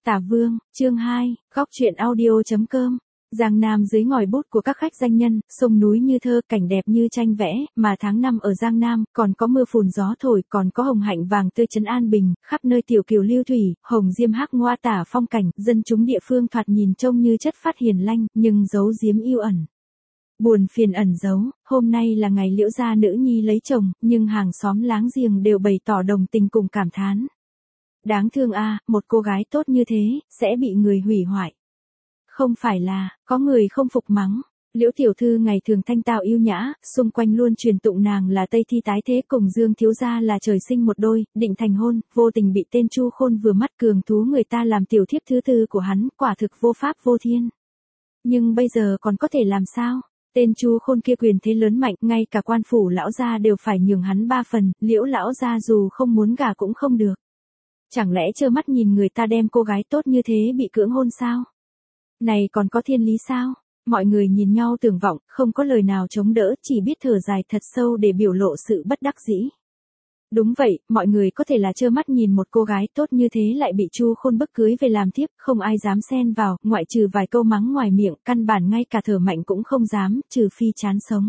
Tả Vương, chương 2, góc truyện audio.com. Giang Nam dưới ngòi bút của các khách danh nhân, sông núi như thơ, cảnh đẹp như tranh vẽ, mà tháng năm ở Giang Nam, còn có mưa phùn gió thổi, còn có hồng hạnh vàng tươi trấn an bình, khắp nơi tiểu kiều lưu thủy, hồng diêm hắc ngoa tả phong cảnh, dân chúng địa phương thoạt nhìn trông như chất phát hiền lanh, nhưng giấu giếm yêu ẩn. Buồn phiền ẩn giấu, hôm nay là ngày Liễu gia nữ nhi lấy chồng, nhưng hàng xóm láng giềng đều bày tỏ đồng tình cùng cảm thán. Đáng thương a, một cô gái tốt như thế, sẽ bị người hủy hoại. Không phải là, có người không phục mắng. Liễu tiểu thư ngày thường thanh tao yêu nhã, xung quanh luôn truyền tụng nàng là Tây thi tái thế cùng Dương thiếu gia là trời sinh một đôi, định thành hôn, vô tình bị tên Chu Khôn vừa mắt cường thú người ta làm tiểu thiếp thứ tư của hắn, quả thực vô pháp vô thiên. Nhưng bây giờ còn có thể làm sao? Tên Chu Khôn kia quyền thế lớn mạnh, ngay cả quan phủ lão gia đều phải nhường hắn 3 phần, Liễu lão gia dù không muốn gả cũng không được. Chẳng lẽ trơ mắt nhìn người ta đem cô gái tốt như thế bị cưỡng hôn sao? Này còn có thiên lý sao? Mọi người nhìn nhau tưởng vọng, không có lời nào chống đỡ, chỉ biết thở dài thật sâu để biểu lộ sự bất đắc dĩ. Đúng vậy, mọi người có thể là trơ mắt nhìn một cô gái tốt như thế lại bị Chu Khôn bức cưới về làm thiếp, không ai dám xen vào, ngoại trừ vài câu mắng ngoài miệng, căn bản ngay cả thở mạnh cũng không dám, trừ phi chán sống.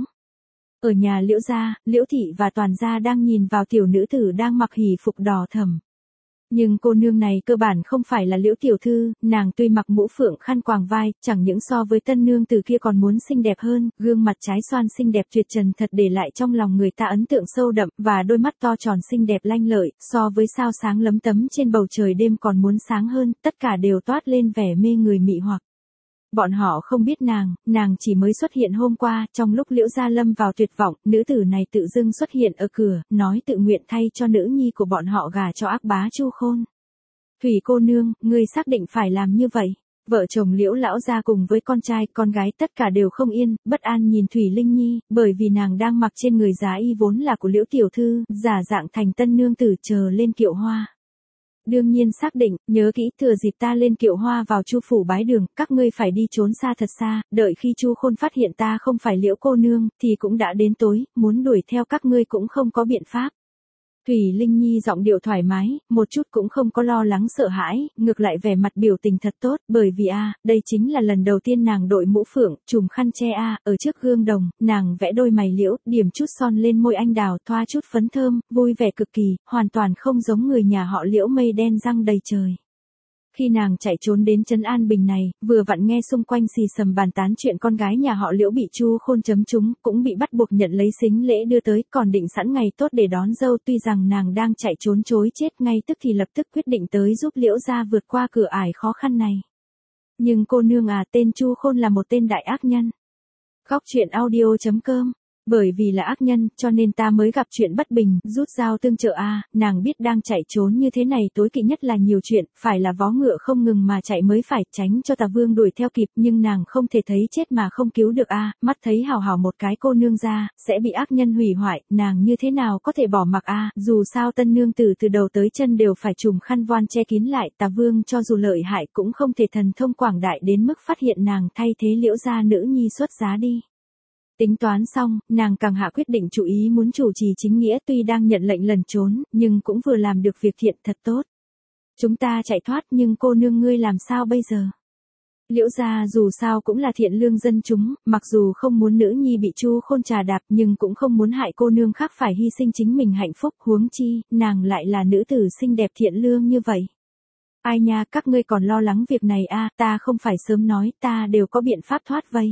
Ở nhà Liễu gia, Liễu thị và toàn gia đang nhìn vào tiểu nữ tử đang mặc hỷ phục đỏ thẫm. Nhưng cô nương này cơ bản không phải là Liễu tiểu thư, nàng tuy mặc mũ phượng khăn quàng vai, chẳng những so với tân nương tử kia còn muốn xinh đẹp hơn, gương mặt trái xoan xinh đẹp tuyệt trần thật để lại trong lòng người ta ấn tượng sâu đậm, và đôi mắt to tròn xinh đẹp lanh lợi, so với sao sáng lấm tấm trên bầu trời đêm còn muốn sáng hơn, tất cả đều toát lên vẻ mê người mị hoặc. Bọn họ không biết nàng chỉ mới xuất hiện hôm qua, trong lúc Liễu gia lâm vào tuyệt vọng, nữ tử này tự dưng xuất hiện ở cửa, nói tự nguyện thay cho nữ nhi của bọn họ gả cho ác bá Chu Khôn. Thủy cô nương, ngươi xác định phải làm như vậy. Vợ chồng Liễu lão gia cùng với con trai, con gái tất cả đều không yên, bất an nhìn Thủy Linh Nhi, bởi vì nàng đang mặc trên người giá y vốn là của Liễu tiểu thư, giả dạng thành tân nương tử chờ lên kiệu hoa. Đương nhiên xác định, nhớ kỹ thừa dịp ta lên kiệu hoa vào Chu phủ bái đường, các ngươi phải đi trốn xa thật xa, đợi khi Chu Khôn phát hiện ta không phải Liễu cô nương, thì cũng đã đến tối, muốn đuổi theo các ngươi cũng không có biện pháp. Thủy Linh Nhi giọng điệu thoải mái, một chút cũng không có lo lắng sợ hãi, ngược lại vẻ mặt biểu tình thật tốt, bởi vì đây chính là lần đầu tiên nàng đội mũ phượng, trùm khăn che ở trước gương đồng, nàng vẽ đôi mày liễu, điểm chút son lên môi anh đào, thoa chút phấn thơm, vui vẻ cực kỳ, hoàn toàn không giống người nhà họ Liễu mây đen răng đầy trời. Khi nàng chạy trốn đến trấn An Bình này, vừa vặn nghe xung quanh xì xầm bàn tán chuyện con gái nhà họ Liễu bị Chu Khôn chấm trúng, cũng bị bắt buộc nhận lấy sính lễ đưa tới, còn định sẵn ngày tốt để đón dâu, tuy rằng nàng đang chạy trốn chối chết ngay tức thì lập tức quyết định tới giúp Liễu gia vượt qua cửa ải khó khăn này. Nhưng cô nương tên Chu Khôn là một tên đại ác nhân. Góc truyện audio.com. Bởi vì là ác nhân, cho nên ta mới gặp chuyện bất bình, rút dao tương trợ nàng biết đang chạy trốn như thế này tối kỵ nhất là nhiều chuyện, phải là vó ngựa không ngừng mà chạy mới phải, tránh cho Tả Vương đuổi theo kịp, nhưng nàng không thể thấy chết mà không cứu được mắt thấy hào hào một cái cô nương ra, sẽ bị ác nhân hủy hoại, nàng như thế nào có thể bỏ mặc dù sao tân nương tử từ đầu tới chân đều phải trùm khăn voan che kín lại, Tả Vương cho dù lợi hại cũng không thể thần thông quảng đại đến mức phát hiện nàng thay thế Liễu gia nữ nhi xuất giá đi. Tính toán xong, nàng càng hạ quyết định chủ ý muốn chủ trì chính nghĩa, tuy đang nhận lệnh lẩn trốn, nhưng cũng vừa làm được việc thiện thật tốt. Chúng ta chạy thoát, nhưng cô nương ngươi làm sao bây giờ? Liễu gia dù sao cũng là thiện lương dân chúng, mặc dù không muốn nữ nhi bị Chu Khôn trà đạp nhưng cũng không muốn hại cô nương khác phải hy sinh chính mình hạnh phúc, huống chi, nàng lại là nữ tử xinh đẹp thiện lương như vậy. Ai nha, các ngươi còn lo lắng việc này ta không phải sớm nói, ta đều có biện pháp thoát vây.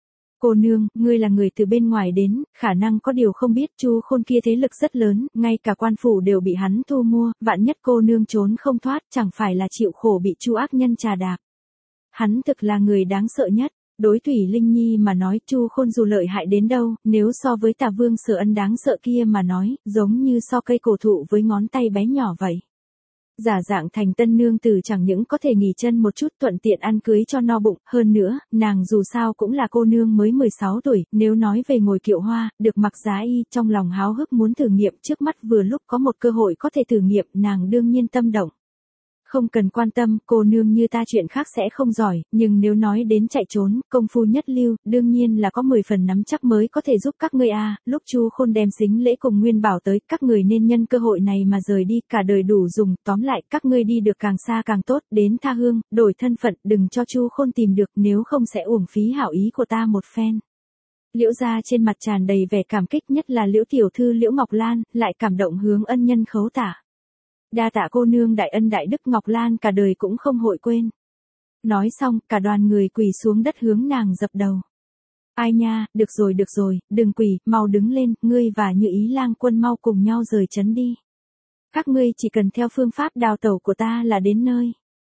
Cô nương, ngươi là người từ bên ngoài đến, khả năng có điều không biết Chu Khôn kia thế lực rất lớn, ngay cả quan phủ đều bị hắn thu mua, vạn nhất cô nương trốn không thoát, chẳng phải là chịu khổ bị Chu ác nhân trà đạp. Hắn thực là người đáng sợ nhất. Đối Thủy Linh Nhi mà nói, Chu Khôn dù lợi hại đến đâu, nếu so với Tả Vương Sở Ân đáng sợ kia mà nói, giống như so cây cổ thụ với ngón tay bé nhỏ vậy. Giả dạng thành tân nương tử chẳng những có thể nghỉ chân một chút, thuận tiện ăn cưới cho no bụng, hơn nữa, nàng dù sao cũng là cô nương mới 16 tuổi, nếu nói về ngồi kiệu hoa, được mặc giá y, trong lòng háo hức muốn thử nghiệm, trước mắt vừa lúc có một cơ hội có thể thử nghiệm, nàng đương nhiên tâm động. Không cần quan tâm, cô nương như ta chuyện khác sẽ không giỏi, nhưng nếu nói đến chạy trốn, công phu nhất lưu, đương nhiên là có 10 phần nắm chắc mới có thể giúp các ngươi a. Lúc Chu Khôn đem sính lễ cùng Nguyên Bảo tới, các người nên nhân cơ hội này mà rời đi, cả đời đủ dùng, tóm lại, các ngươi đi được càng xa càng tốt, đến tha hương, đổi thân phận, đừng cho Chu Khôn tìm được, nếu không sẽ uổng phí hảo ý của ta một phen. Liễu gia trên mặt tràn đầy vẻ cảm kích, nhất là Liễu tiểu thư Liễu Ngọc Lan, lại cảm động hướng ân nhân khấu tạ. Đa tạ cô nương đại ân đại đức, Ngọc Lan cả đời cũng không hội quên. Nói xong, cả đoàn người quỳ xuống đất hướng nàng dập đầu. Ai nha, được rồi, đừng quỳ, mau đứng lên, ngươi và Như Ý Lang Quân mau cùng nhau rời trấn đi. Các ngươi chỉ cần theo phương pháp đào tẩu của ta là đến nơi.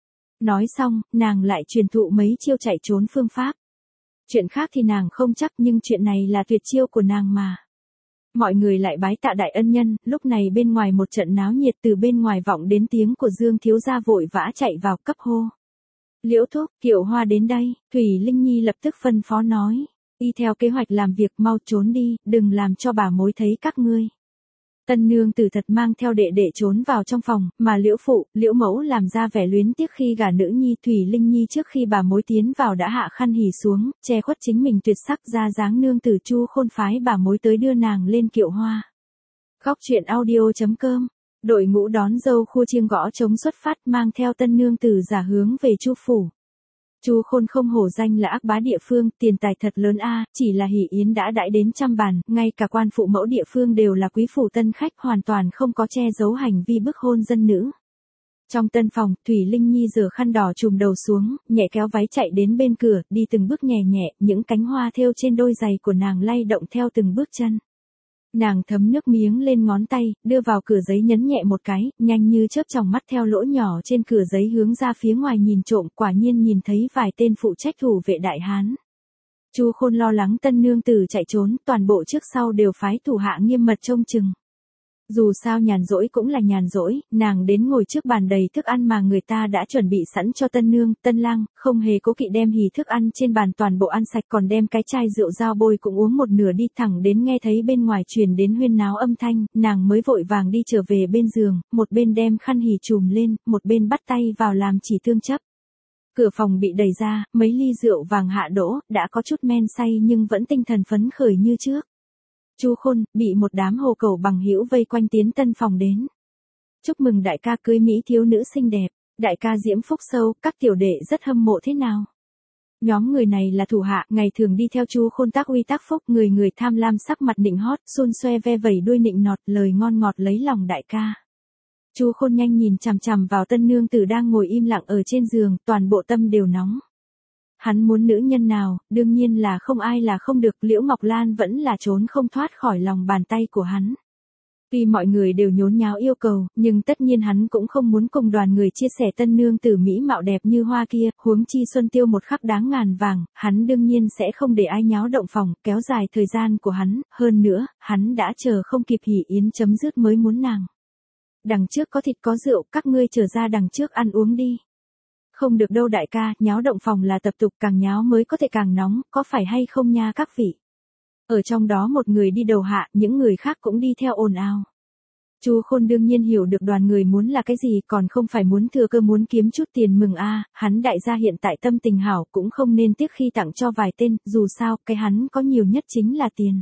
Nói xong, nàng lại truyền thụ mấy chiêu chạy trốn phương pháp. Chuyện khác thì nàng không chắc, nhưng chuyện này là tuyệt chiêu của nàng mà. Mọi người lại bái tạ đại ân nhân, lúc này bên ngoài một trận náo nhiệt, từ bên ngoài vọng đến tiếng của Dương thiếu gia vội vã chạy vào cấp hô. Liễu thúc, Kiệu Hoa đến đây, Thủy Linh Nhi lập tức phân phó nói. Y theo kế hoạch làm việc, mau trốn đi, đừng làm cho bà mối thấy các ngươi. Tân nương tử thật mang theo đệ đệ trốn vào trong phòng, mà Liễu phụ, Liễu mẫu làm ra vẻ luyến tiếc khi gả nữ nhi. Thủy Linh Nhi trước khi bà mối tiến vào đã hạ khăn hỉ xuống, che khuất chính mình tuyệt sắc ra dáng. Nương tử Chu Khôn phái bà mối tới đưa nàng lên kiệu hoa. Góc truyện audio.com. Đội ngũ đón dâu khua chiêng gõ trống xuất phát, mang theo tân nương tử giả hướng về Chu phủ. Chu Khôn không hổ danh là ác bá địa phương, tiền tài thật lớn a, chỉ là hỷ yến đã đãi đến trăm bàn, ngay cả quan phụ mẫu địa phương đều là quý phủ tân khách, hoàn toàn không có che giấu hành vi bức hôn dân nữ. Trong tân phòng, Thủy Linh Nhi rửa khăn đỏ trùm đầu xuống, nhẹ kéo váy chạy đến bên cửa, đi từng bước nhẹ nhẹ, những cánh hoa thêu trên đôi giày của nàng lay động theo từng bước chân. Nàng thấm nước miếng lên ngón tay, đưa vào cửa giấy nhấn nhẹ một cái, nhanh như chớp tròng mắt theo lỗ nhỏ trên cửa giấy hướng ra phía ngoài nhìn trộm, quả nhiên nhìn thấy vài tên phụ trách thủ vệ đại hán. Chu Khôn lo lắng tân nương tử chạy trốn, toàn bộ trước sau đều phái thủ hạ nghiêm mật trông chừng. Dù sao nhàn rỗi cũng là nhàn rỗi, nàng đến ngồi trước bàn đầy thức ăn mà người ta đã chuẩn bị sẵn cho tân nương, tân lang, không hề cố kỵ đem hỉ thức ăn trên bàn toàn bộ ăn sạch, còn đem cái chai rượu dao bôi cũng uống một nửa đi. Thẳng đến nghe thấy bên ngoài truyền đến huyên náo âm thanh, nàng mới vội vàng đi trở về bên giường, một bên đem khăn hỉ trùm lên, một bên bắt tay vào làm chỉ thương chấp. Cửa phòng bị đẩy ra, mấy ly rượu vàng hạ đỗ, đã có chút men say nhưng vẫn tinh thần phấn khởi như trước. Chu Khôn bị một đám hồ cầu bằng hữu vây quanh tiến tân phòng đến. Chúc mừng đại ca cưới mỹ thiếu nữ xinh đẹp, đại ca diễm phúc sâu, các tiểu đệ rất hâm mộ thế nào. Nhóm người này là thủ hạ, ngày thường đi theo Chu Khôn tác uy tác phúc, người người tham lam, sắc mặt nịnh hót, xôn xoe ve vẩy đuôi nịnh nọt, lời ngon ngọt lấy lòng đại ca. Chu Khôn nhanh nhìn chằm chằm vào tân nương tử đang ngồi im lặng ở trên giường, toàn bộ tâm đều nóng. Hắn muốn nữ nhân nào, đương nhiên là không ai là không được, Liễu Ngọc Lan vẫn là trốn không thoát khỏi lòng bàn tay của hắn. Tuy mọi người đều nhốn nháo yêu cầu, nhưng tất nhiên hắn cũng không muốn cùng đoàn người chia sẻ tân nương tử mỹ mạo đẹp như hoa kia, huống chi xuân tiêu một khắc đáng ngàn vàng, hắn đương nhiên sẽ không để ai nháo động phòng, kéo dài thời gian của hắn, hơn nữa, hắn đã chờ không kịp hỉ yến chấm dứt mới muốn nàng. Đằng trước có thịt có rượu, các ngươi trở ra đằng trước ăn uống đi. Không được đâu đại ca, nháo động phòng là tập tục, càng nháo mới có thể càng nóng, có phải hay không nha các vị. Ở trong đó một người đi đầu hạ, những người khác cũng đi theo ồn ào. Chu Khôn đương nhiên hiểu được đoàn người muốn là cái gì, còn không phải muốn thừa cơ muốn kiếm chút tiền mừng a, hắn đại gia hiện tại tâm tình hảo cũng không nên tiếc khi tặng cho vài tên, dù sao, cái hắn có nhiều nhất chính là tiền.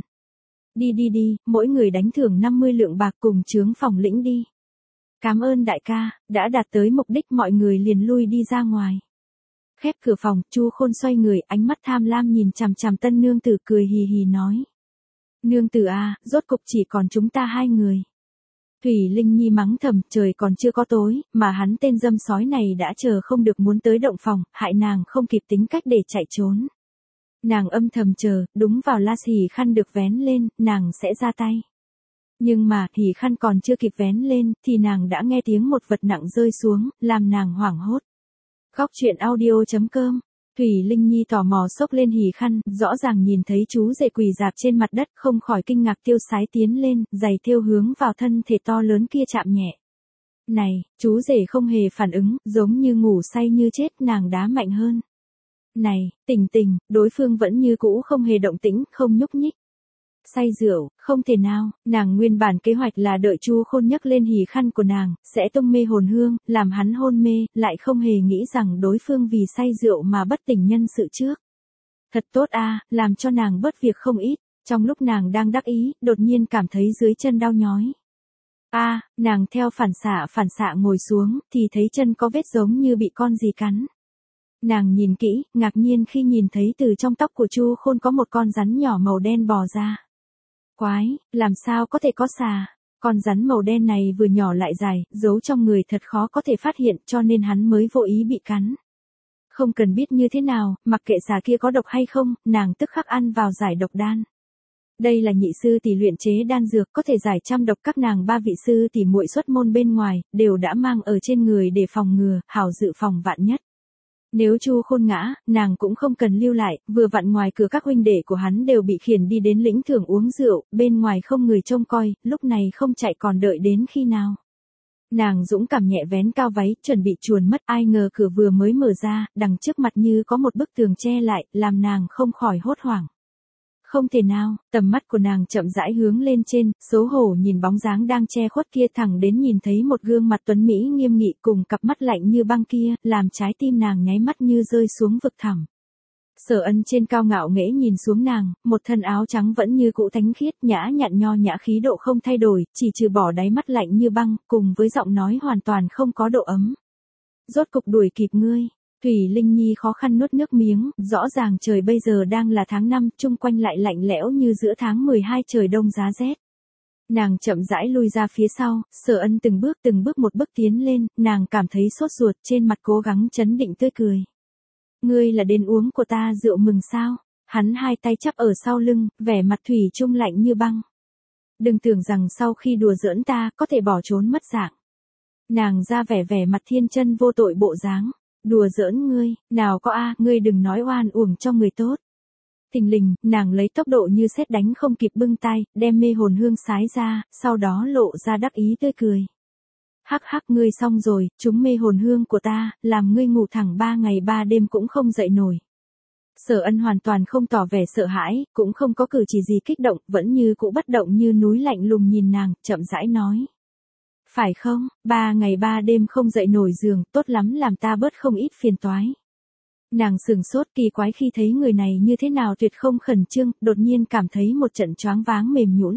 Đi, mỗi người đánh thưởng 50 lượng bạc cùng chướng phòng lĩnh đi. Cảm ơn đại ca, đã đạt tới mục đích, mọi người liền lui đi ra ngoài. Khép cửa phòng, Chu Khôn xoay người, ánh mắt tham lam nhìn chằm chằm tân nương tử, cười hì hì nói. Nương tử à, rốt cục chỉ còn chúng ta hai người. Thủy Linh Nhi mắng thầm, trời còn chưa có tối, mà hắn tên dâm sói này đã chờ không được muốn tới động phòng, hại nàng không kịp tính cách để chạy trốn. Nàng âm thầm chờ, đúng vào la hỉ khăn được vén lên, nàng sẽ ra tay. Nhưng mà, hỉ khăn còn chưa kịp vén lên, thì nàng đã nghe tiếng một vật nặng rơi xuống, làm nàng hoảng hốt. Góc truyện audio.com. Thủy Linh Nhi tò mò xốc lên hỉ khăn, rõ ràng nhìn thấy chú rể quỳ rạp trên mặt đất, không khỏi kinh ngạc, tiêu sái tiến lên, giày thêu hướng vào thân thể to lớn kia chạm nhẹ. Này, chú rể không hề phản ứng, giống như ngủ say như chết, nàng đá mạnh hơn. Này, tỉnh, đối phương vẫn như cũ không hề động tĩnh, không nhúc nhích. Say rượu, không thể nào, nàng nguyên bản kế hoạch là đợi Chu Khôn nhấc lên hỉ khăn của nàng, sẽ tung mê hồn hương, làm hắn hôn mê, lại không hề nghĩ rằng đối phương vì say rượu mà bất tỉnh nhân sự trước. Thật tốt a, làm cho nàng bớt việc không ít, trong lúc nàng đang đắc ý, đột nhiên cảm thấy dưới chân đau nhói. Nàng theo phản xạ ngồi xuống, thì thấy chân có vết giống như bị con gì cắn. Nàng nhìn kỹ, ngạc nhiên khi nhìn thấy từ trong tóc của Chu Khôn có một con rắn nhỏ màu đen bò ra. Quái, làm sao có thể có xà? Con rắn màu đen này vừa nhỏ lại dài, giấu trong người thật khó có thể phát hiện cho nên hắn mới vô ý bị cắn. Không cần biết như thế nào, mặc kệ xà kia có độc hay không, nàng tức khắc ăn vào giải độc đan. Đây là nhị sư tỷ luyện chế đan dược có thể giải trăm độc, các nàng ba vị sư tỷ muội xuất môn bên ngoài, đều đã mang ở trên người để phòng ngừa, hảo dự phòng vạn nhất. Nếu Chu Khôn ngã, nàng cũng không cần lưu lại, vừa vặn ngoài cửa các huynh đệ của hắn đều bị khiển đi đến lĩnh thưởng uống rượu, bên ngoài không người trông coi, lúc này không chạy còn đợi đến khi nào. Nàng dũng cảm nhẹ vén cao váy, chuẩn bị chuồn mất, ai ngờ cửa vừa mới mở ra, đằng trước mặt như có một bức tường che lại, làm nàng không khỏi hốt hoảng. Không thể nào, tầm mắt của nàng chậm rãi hướng lên trên, xấu hổ nhìn bóng dáng đang che khuất kia, thẳng đến nhìn thấy một gương mặt tuấn mỹ nghiêm nghị cùng cặp mắt lạnh như băng kia, làm trái tim nàng nháy mắt như rơi xuống vực thẳm. Sở Ân trên cao ngạo nghễ nhìn xuống nàng, một thân áo trắng vẫn như cũ thánh khiết, nhã nhặn nho nhã, khí độ không thay đổi, chỉ trừ bỏ đáy mắt lạnh như băng, cùng với giọng nói hoàn toàn không có độ ấm. Rốt cục đuổi kịp ngươi. Thủy Linh Nhi khó khăn nuốt nước miếng, rõ ràng trời bây giờ đang là tháng 5, chung quanh lại lạnh lẽo như giữa tháng 12 trời đông giá rét. Nàng chậm rãi lui ra phía sau, Sở Ân từng bước một bước tiến lên, nàng cảm thấy sốt ruột, trên mặt cố gắng trấn định tươi cười. Ngươi là đến uống của ta rượu mừng sao? Hắn hai tay chắp ở sau lưng, vẻ mặt thủy chung lạnh như băng. Đừng tưởng rằng sau khi đùa giỡn ta, có thể bỏ trốn mất dạng. Nàng ra vẻ mặt thiên chân vô tội bộ dáng. Đùa giỡn ngươi, nào có ngươi đừng nói oan uổng cho người tốt. Thình lình, nàng lấy tốc độ như sét đánh không kịp bưng tay, đem mê hồn hương sái ra, sau đó lộ ra đắc ý tươi cười. Hắc hắc, ngươi xong rồi, chúng mê hồn hương của ta, làm ngươi ngủ thẳng 3 ngày 3 đêm cũng không dậy nổi. Sở Ân hoàn toàn không tỏ vẻ sợ hãi, cũng không có cử chỉ gì kích động, vẫn như cũ bất động như núi lạnh lùng nhìn nàng, chậm rãi nói. Phải không, 3 ngày 3 đêm không dậy nổi giường, tốt lắm, làm ta bớt không ít phiền toái. Nàng sửng sốt, kỳ quái khi thấy người này như thế nào tuyệt không khẩn trương, đột nhiên cảm thấy một trận choáng váng mềm nhũn.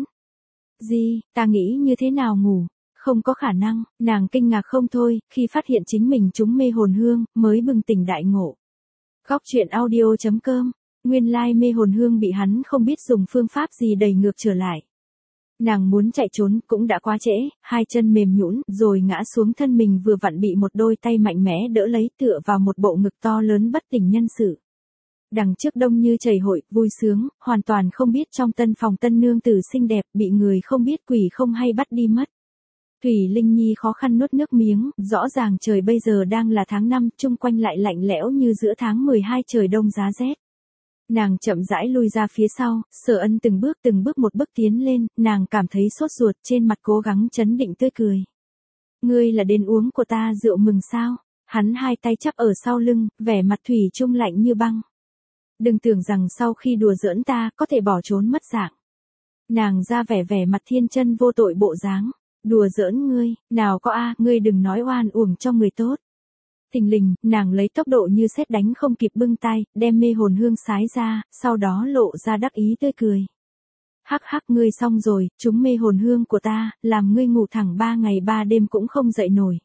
Gì, ta nghĩ như thế nào ngủ? Không có khả năng, nàng kinh ngạc không thôi, khi phát hiện chính mình trúng mê hồn hương, mới bừng tỉnh đại ngộ. Góc truyện audio.com, nguyên lai mê hồn hương bị hắn không biết dùng phương pháp gì đẩy ngược trở lại. Nàng muốn chạy trốn, cũng đã quá trễ, hai chân mềm nhũn, rồi ngã xuống, thân mình vừa vặn bị một đôi tay mạnh mẽ đỡ lấy, tựa vào một bộ ngực to lớn bất tỉnh nhân sự. Đằng trước đông như chảy hội, vui sướng, hoàn toàn không biết trong tân phòng tân nương tử xinh đẹp, bị người không biết quỷ không hay bắt đi mất. Thủy Linh Nhi khó khăn nuốt nước miếng, rõ ràng trời bây giờ đang là tháng 5, chung quanh lại lạnh lẽo như giữa tháng 12 trời đông giá rét. Nàng chậm rãi lui ra phía sau, Sở Ân từng bước một bước tiến lên, nàng cảm thấy sốt ruột, trên mặt cố gắng trấn định tươi cười. Ngươi là đến uống của ta rượu mừng sao? Hắn hai tay chắp ở sau lưng, vẻ mặt thủy chung lạnh như băng. Đừng tưởng rằng sau khi đùa giỡn ta, có thể bỏ trốn mất dạng. Nàng ra vẻ mặt thiên chân vô tội bộ dáng. Đùa giỡn ngươi, nào có ngươi đừng nói oan uổng cho người tốt. Thình lình, nàng lấy tốc độ như sét đánh không kịp bưng tay, đem mê hồn hương sái ra, sau đó lộ ra đắc ý tươi cười. Hắc hắc, ngươi xong rồi, chúng mê hồn hương của ta, làm ngươi ngủ thẳng 3 ngày 3 đêm cũng không dậy nổi.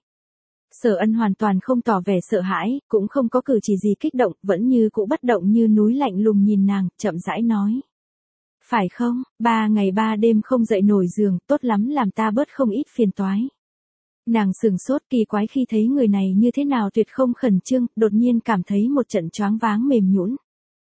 Sở Ân hoàn toàn không tỏ vẻ sợ hãi, cũng không có cử chỉ gì kích động, vẫn như cũ bất động như núi lạnh lùng nhìn nàng, chậm rãi nói. Phải không, 3 ngày 3 đêm không dậy nổi giường, tốt lắm, làm ta bớt không ít phiền toái. Nàng sửng sốt, kỳ quái khi thấy người này như thế nào tuyệt không khẩn trương, đột nhiên cảm thấy một trận choáng váng mềm nhũn.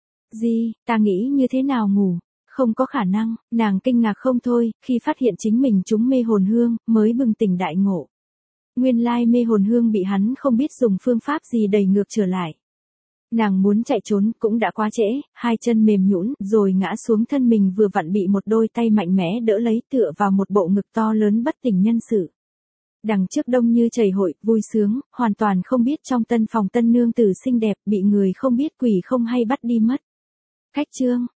Gì, ta nghĩ như thế nào ngủ? Không có khả năng, nàng kinh ngạc không thôi, khi phát hiện chính mình trúng mê hồn hương, mới bừng tỉnh đại ngộ. Nguyên lai mê hồn hương bị hắn không biết dùng phương pháp gì đẩy ngược trở lại. Nàng muốn chạy trốn, cũng đã quá trễ, hai chân mềm nhũn, rồi ngã xuống, thân mình vừa vặn bị một đôi tay mạnh mẽ đỡ lấy, tựa vào một bộ ngực to lớn bất tỉnh nhân sự. Đằng trước đông như chảy hội, vui sướng, hoàn toàn không biết trong tân phòng tân nương tử xinh đẹp, bị người không biết quỷ không hay bắt đi mất. Cách chương.